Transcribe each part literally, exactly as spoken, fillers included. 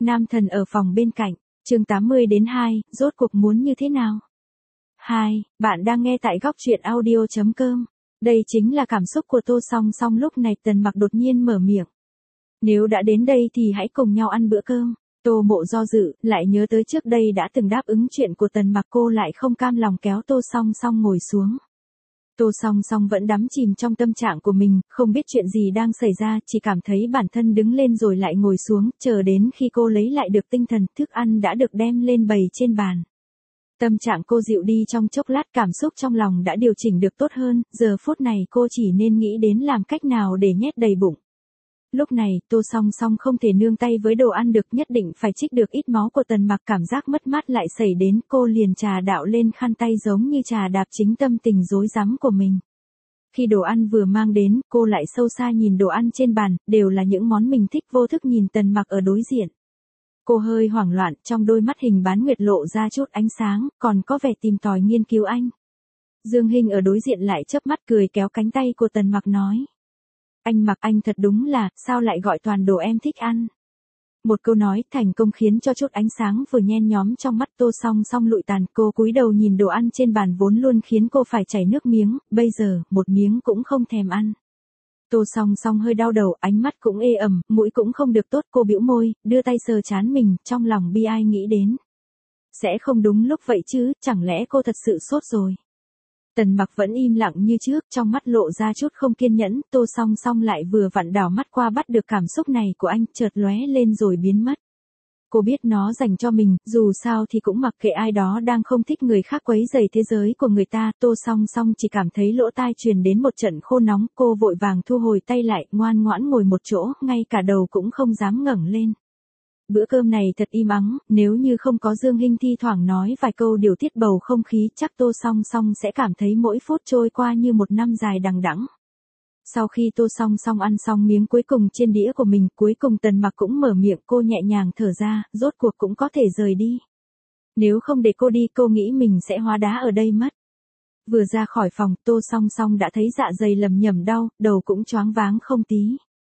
Nam thần ở phòng bên cạnh, chương tám mươi đến hai, rốt cuộc muốn như thế nào? hai, bạn đang nghe tại góc truyện audio chấm com. Đây chính là cảm xúc của Tô Song Song lúc này. Tần Mặc đột nhiên mở miệng. Nếu đã đến đây thì hãy cùng nhau ăn bữa cơm. Tô Mộ do dự, lại nhớ tới trước đây đã từng đáp ứng chuyện của Tần Mặc, cô lại không cam lòng kéo Tô Song Song ngồi xuống. Tô Song Song vẫn đắm chìm trong tâm trạng của mình, không biết chuyện gì đang xảy ra, chỉ cảm thấy bản thân đứng lên rồi lại ngồi xuống, chờ đến khi cô lấy lại được tinh thần, thức ăn đã được đem lên bày trên bàn. Tâm trạng cô dịu đi trong chốc lát, cảm xúc trong lòng đã điều chỉnh được tốt hơn, giờ phút này cô chỉ nên nghĩ đến làm cách nào để nhét đầy bụng. Lúc này, Tô Song Song không thể nương tay với đồ ăn được, nhất định phải trích được ít máu của Tần Mặc. Cảm giác mất mát lại xảy đến, cô liền trà đạo lên khăn tay giống như trà đạp chính tâm tình rối rắm của mình. Khi đồ ăn vừa mang đến, cô lại sâu xa nhìn đồ ăn trên bàn, đều là những món mình thích, vô thức nhìn Tần Mặc ở đối diện. Cô hơi hoảng loạn, trong đôi mắt hình bán nguyệt lộ ra chút ánh sáng, còn có vẻ tìm tòi nghiên cứu anh. Dương Hinh ở đối diện lại chớp mắt cười, kéo cánh tay của Tần Mặc nói. Anh Mặc, anh thật đúng là, sao lại gọi toàn đồ em thích ăn. Một câu nói thành công khiến cho chút ánh sáng vừa nhen nhóm trong mắt Tô Song Song lụi tàn. Cô cúi đầu nhìn đồ ăn trên bàn vốn luôn khiến cô phải chảy nước miếng, bây giờ, một miếng cũng không thèm ăn. Tô Song Song hơi đau đầu, ánh mắt cũng ê ẩm, mũi cũng không được tốt, cô bĩu môi, đưa tay sờ trán mình, trong lòng bi ai nghĩ đến. Sẽ không đúng lúc vậy chứ, chẳng lẽ cô thật sự sốt rồi. Tần Mặc vẫn im lặng như trước, trong mắt lộ ra chút không kiên nhẫn. Tô Song Song lại vừa vặn đảo mắt qua bắt được cảm xúc này của anh, chợt lóe lên rồi biến mất. Cô biết nó dành cho mình, dù sao thì cũng mặc kệ ai đó đang không thích người khác quấy rầy thế giới của người ta. Tô Song Song chỉ cảm thấy lỗ tai truyền đến một trận khô nóng, cô vội vàng thu hồi tay lại, ngoan ngoãn ngồi một chỗ, ngay cả đầu cũng không dám ngẩng lên. Bữa cơm này thật im ắng, nếu như không có Dương Hinh thi thoảng nói vài câu điều tiết bầu không khí, chắc Tô Song Song sẽ cảm thấy mỗi phút trôi qua như một năm dài đằng đẵng. Sau khi Tô Song Song ăn xong miếng cuối cùng trên đĩa của mình, cuối cùng Tần Mặc cũng mở miệng, cô nhẹ nhàng thở ra, rốt cuộc cũng có thể rời đi. Nếu không để cô đi, cô nghĩ mình sẽ hóa đá ở đây mất. Vừa ra khỏi phòng, Tô Song Song đã thấy dạ dày lầm nhầm đau, đầu cũng choáng váng không tí.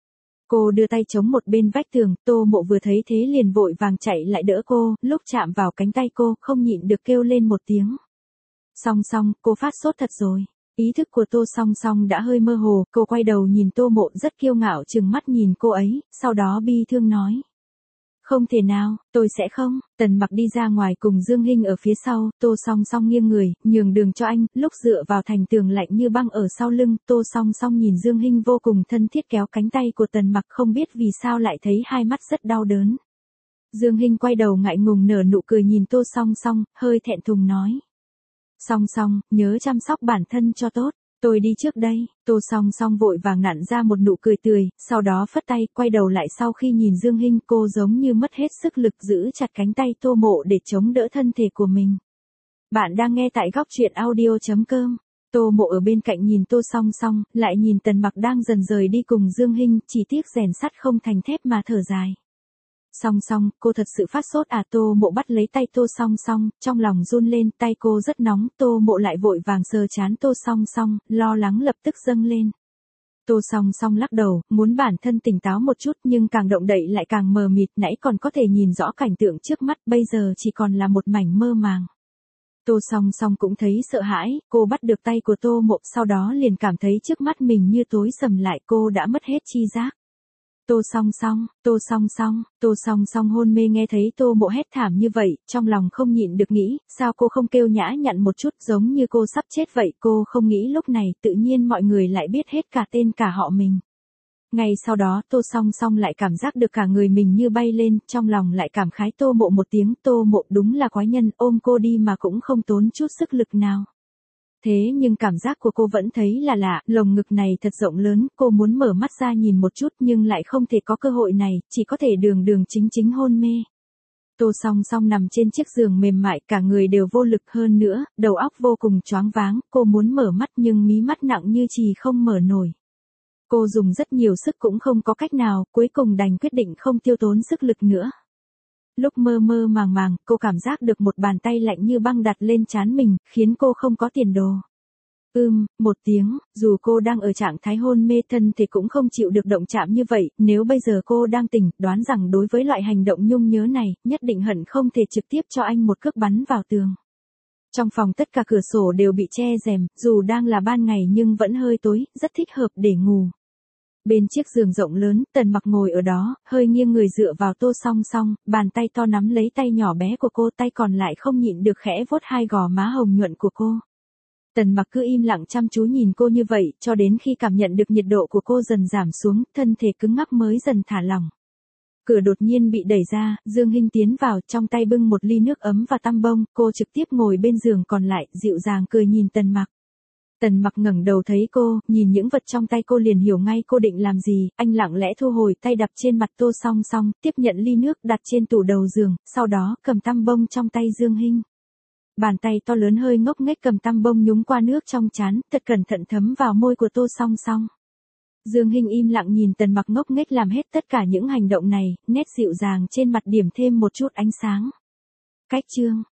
Cô đưa tay chống một bên vách tường, Tô Mộ vừa thấy thế liền vội vàng chạy lại đỡ cô, lúc chạm vào cánh tay cô, không nhịn được kêu lên một tiếng. Song Song, cô phát sốt thật rồi. Ý thức của Tô Song Song đã hơi mơ hồ, cô quay đầu nhìn Tô Mộ rất kiêu ngạo trừng mắt nhìn cô ấy, sau đó bi thương nói. Không thể nào, tôi sẽ không. Tần Mặc đi ra ngoài cùng Dương Hinh ở phía sau, Tô Song Song nghiêng người, nhường đường cho anh, lúc dựa vào thành tường lạnh như băng ở sau lưng, Tô Song Song nhìn Dương Hinh vô cùng thân thiết kéo cánh tay của Tần Mặc, không biết vì sao lại thấy hai mắt rất đau đớn. Dương Hinh quay đầu ngại ngùng nở nụ cười nhìn Tô Song Song, hơi thẹn thùng nói. Song Song, nhớ chăm sóc bản thân cho tốt. Tôi đi trước đây. Tô Song Song vội vàng nặn ra một nụ cười tươi, sau đó phất tay, quay đầu lại. Sau khi nhìn Dương Hinh, cô giống như mất hết sức lực giữ chặt cánh tay Tô Mộ để chống đỡ thân thể của mình. Bạn đang nghe tại góc truyện audio chấm com. Tô Mộ ở bên cạnh nhìn Tô Song Song, lại nhìn Tần Mặc đang dần rời đi cùng Dương Hinh, chỉ tiếc rèn sắt không thành thép mà thở dài. Song Song, cô thật sự phát sốt à? Tô Mộ bắt lấy tay Tô Song Song, trong lòng run lên, tay cô rất nóng. Tô Mộ lại vội vàng sờ trán Tô Song Song, lo lắng lập tức dâng lên. Tô Song Song lắc đầu, muốn bản thân tỉnh táo một chút, nhưng càng động đậy lại càng mờ mịt, nãy còn có thể nhìn rõ cảnh tượng trước mắt, bây giờ chỉ còn là một mảnh mơ màng. Tô Song Song cũng thấy sợ hãi, cô bắt được tay của Tô Mộ, sau đó liền cảm thấy trước mắt mình như tối sầm lại, cô đã mất hết chi giác. Tô Song Song, Tô Song Song, Tô Song Song hôn mê nghe thấy Tô Mộ hét thảm như vậy, trong lòng không nhịn được nghĩ, sao cô không kêu nhã nhặn một chút, giống như cô sắp chết vậy. Cô không nghĩ lúc này tự nhiên mọi người lại biết hết cả tên cả họ mình. Ngay sau đó Tô Song Song lại cảm giác được cả người mình như bay lên, trong lòng lại cảm khái Tô Mộ một tiếng. Tô Mộ đúng là quái nhân, ôm cô đi mà cũng không tốn chút sức lực nào. Thế nhưng cảm giác của cô vẫn thấy là lạ, lồng ngực này thật rộng lớn, cô muốn mở mắt ra nhìn một chút nhưng lại không thể có cơ hội này, chỉ có thể đường đường chính chính hôn mê. Tô Song Song nằm trên chiếc giường mềm mại, cả người đều vô lực, hơn nữa, đầu óc vô cùng choáng váng, cô muốn mở mắt nhưng mí mắt nặng như chì không mở nổi. Cô dùng rất nhiều sức cũng không có cách nào, cuối cùng đành quyết định không tiêu tốn sức lực nữa. Lúc mơ mơ màng màng, cô cảm giác được một bàn tay lạnh như băng đặt lên trán mình, khiến cô không có tiền đồ. Ưm, một tiếng, dù cô đang ở trạng thái hôn mê thân thì cũng không chịu được động chạm như vậy, nếu bây giờ cô đang tỉnh, đoán rằng đối với loại hành động nhung nhớ này, nhất định hận không thể trực tiếp cho anh một cước bắn vào tường. Trong phòng tất cả cửa sổ đều bị che rèm, dù đang là ban ngày nhưng vẫn hơi tối, rất thích hợp để ngủ. Bên chiếc giường rộng lớn, Tần Mặc ngồi ở đó, hơi nghiêng người dựa vào Tô Song Song, bàn tay to nắm lấy tay nhỏ bé của cô, tay còn lại không nhịn được khẽ vuốt hai gò má hồng nhuận của cô. Tần Mặc cứ im lặng chăm chú nhìn cô như vậy, cho đến khi cảm nhận được nhiệt độ của cô dần giảm xuống, thân thể cứng ngắc mới dần thả lỏng. Cửa đột nhiên bị đẩy ra, Dương Hinh tiến vào, trong tay bưng một ly nước ấm và tăm bông, cô trực tiếp ngồi bên giường còn lại, dịu dàng cười nhìn Tần Mặc. Tần Mặc ngẩng đầu thấy cô, nhìn những vật trong tay cô liền hiểu ngay cô định làm gì, anh lặng lẽ thu hồi tay đập trên mặt Tô Song Song, tiếp nhận ly nước đặt trên tủ đầu giường, sau đó cầm tăm bông trong tay Dương Hinh. Bàn tay to lớn hơi ngốc nghếch cầm tăm bông nhúng qua nước trong chán, thật cẩn thận thấm vào môi của Tô Song Song. Dương Hinh im lặng nhìn Tần Mặc ngốc nghếch làm hết tất cả những hành động này, nét dịu dàng trên mặt điểm thêm một chút ánh sáng. Cách chương